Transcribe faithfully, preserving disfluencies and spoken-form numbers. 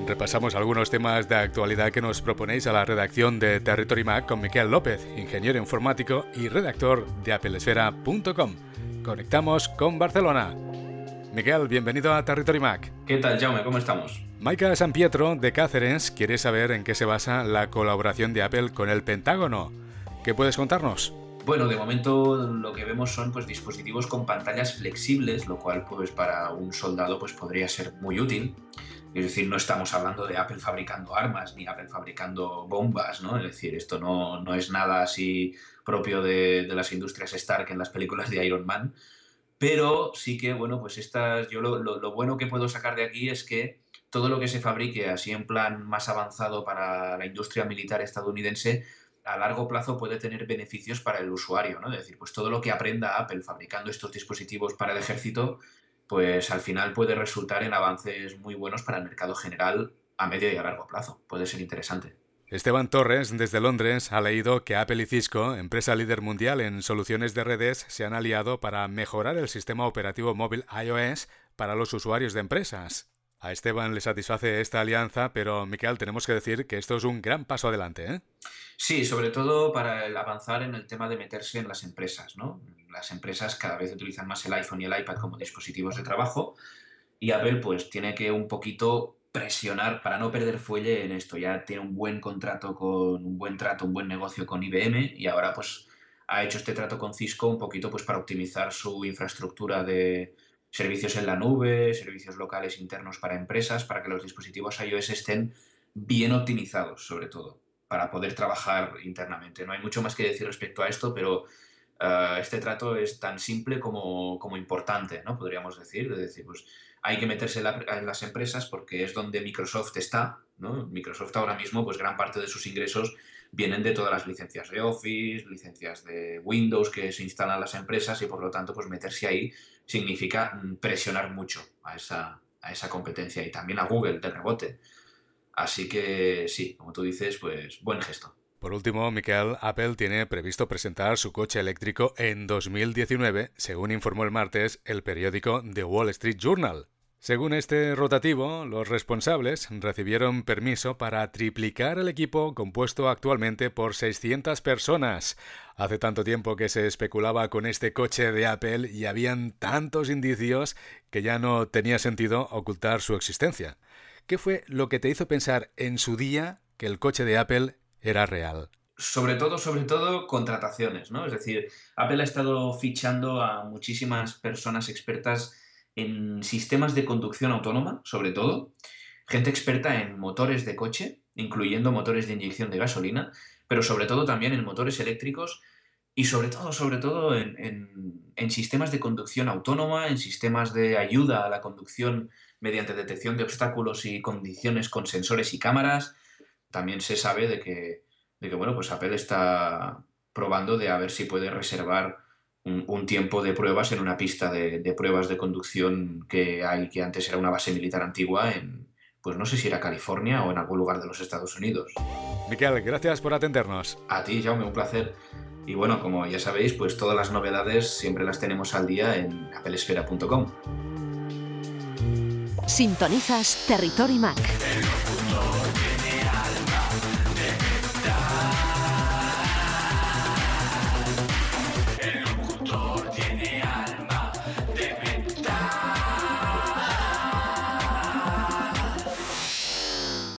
Repasamos algunos temas de actualidad que nos proponéis a la redacción de Territory Mac con Miquel López, ingeniero informático y redactor de apple esfera punto com. Conectamos con Barcelona. Miquel, bienvenido a Territory Mac. ¿Qué tal, Jaume? ¿Cómo estamos? Maika San Pietro, de Cáceres, quiere saber en qué se basa la colaboración de Apple con el Pentágono. ¿Qué puedes contarnos? Bueno, de momento lo que vemos son pues, dispositivos con pantallas flexibles, lo cual pues, para un soldado pues, podría ser muy útil. Es decir, no estamos hablando de Apple fabricando armas ni Apple fabricando bombas, ¿no? Es decir, esto no, no es nada así propio de, de las industrias Stark en las películas de Iron Man. Pero sí que, bueno, pues estas, yo lo, lo, lo bueno que puedo sacar de aquí es que todo lo que se fabrique así en plan más avanzado para la industria militar estadounidense, a largo plazo puede tener beneficios para el usuario, ¿no? Es decir, pues todo lo que aprenda Apple fabricando estos dispositivos para el ejército, pues al final puede resultar en avances muy buenos para el mercado general a medio y a largo plazo. Puede ser interesante. Esteban Torres, desde Londres, ha leído que Apple y Cisco, empresa líder mundial en soluciones de redes, se han aliado para mejorar el sistema operativo móvil iOS para los usuarios de empresas. A Esteban le satisface esta alianza, pero, Miquel, tenemos que decir que esto es un gran paso adelante, ¿eh? Sí, sobre todo para el avanzar en el tema de meterse en las empresas, ¿no? Las empresas cada vez utilizan más el iPhone y el iPad como dispositivos de trabajo y Apple pues tiene que un poquito presionar para no perder fuelle en esto. Ya tiene un buen contrato con un buen trato, un buen negocio con I B M y ahora pues ha hecho este trato con Cisco un poquito pues para optimizar su infraestructura de servicios en la nube, servicios locales internos para empresas, para que los dispositivos iOS estén bien optimizados, sobre todo, para poder trabajar internamente. No hay mucho más que decir respecto a esto, pero uh, este trato es tan simple como, como importante, ¿no? Podríamos decir. Es decir, pues hay que meterse en, la, en las empresas porque es donde Microsoft está, ¿no? Microsoft ahora mismo, pues gran parte de sus ingresos vienen de todas las licencias de Office, licencias de Windows que se instalan en las empresas y por lo tanto pues meterse ahí significa presionar mucho a esa, a esa competencia y también a Google de rebote. Así que sí, como tú dices, pues buen gesto. Por último, Miquel, Apple tiene previsto presentar su coche eléctrico en dos mil diecinueve, según informó el martes el periódico The Wall Street Journal. Según este rotativo, los responsables recibieron permiso para triplicar el equipo compuesto actualmente por seiscientas personas. Hace tanto tiempo que se especulaba con este coche de Apple y habían tantos indicios que ya no tenía sentido ocultar su existencia. ¿Qué fue lo que te hizo pensar en su día que el coche de Apple era real? Sobre todo, sobre todo, contrataciones, ¿no? Es decir, Apple ha estado fichando a muchísimas personas expertas en sistemas de conducción autónoma, sobre todo, gente experta en motores de coche, incluyendo motores de inyección de gasolina, pero sobre todo también en motores eléctricos y sobre todo, sobre todo en, en, en sistemas de conducción autónoma, en sistemas de ayuda a la conducción mediante detección de obstáculos y condiciones con sensores y cámaras. También se sabe de que, de que bueno, pues Apple está probando de a ver si puede reservar un, un tiempo de pruebas en una pista de, de pruebas de conducción que hay, que antes era una base militar antigua en, pues no sé si era California o en algún lugar de los Estados Unidos. Miquel, gracias por atendernos. A ti, Jaume, un placer. Y bueno, como ya sabéis, pues todas las novedades siempre las tenemos al día en apple esfera punto com. Sintonizas Territory Mac.